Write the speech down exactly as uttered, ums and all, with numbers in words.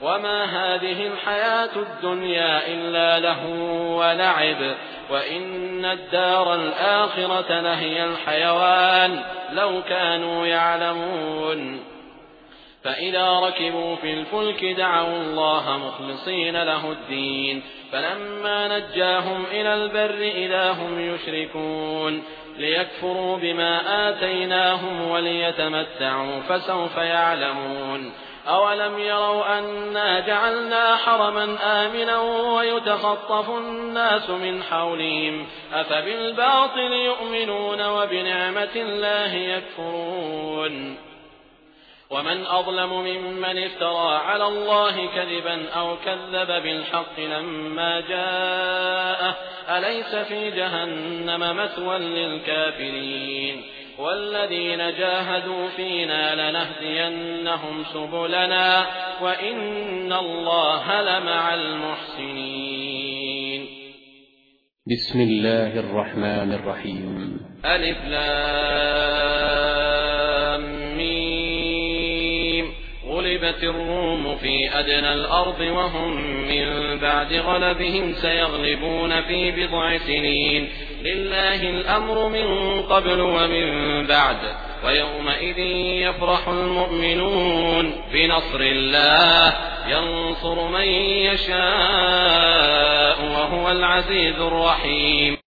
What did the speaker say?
وما هذه الحياة الدنيا إلا لهو ولعب وإن الدار الآخرة لهي الحيوان لو كانوا يعلمون. فإذا ركبوا في الفلك دعوا الله مخلصين له الدين فلما نجاهم إلى البر إذا هم يشركون ليكفروا بما آتيناهم وليتمتعوا فسوف يعلمون. أولم يروا أنا جعلنا حرما آمنا ويتخطف الناس من حولهم أفبالباطل يؤمنون وبنعمة الله يكفرون. ومن أظلم ممن افترى على الله كذبا أو كذب بالحق لما جاءه أليس في جهنم مثوى للكافرين. والذين جاهدوا فينا لنهدينهم سبلنا وإن الله لمع المحسنين. بسم الله الرحمن الرحيم. ألف لام غلبت الروم في أدنى الأرض وهم من بعد غلبهم سيغلبون في بضع سنين لله الأمر من قبل ومن بعد ويومئذ يفرح المؤمنون بنصر الله ينصر من يشاء وهو العزيز الرحيم.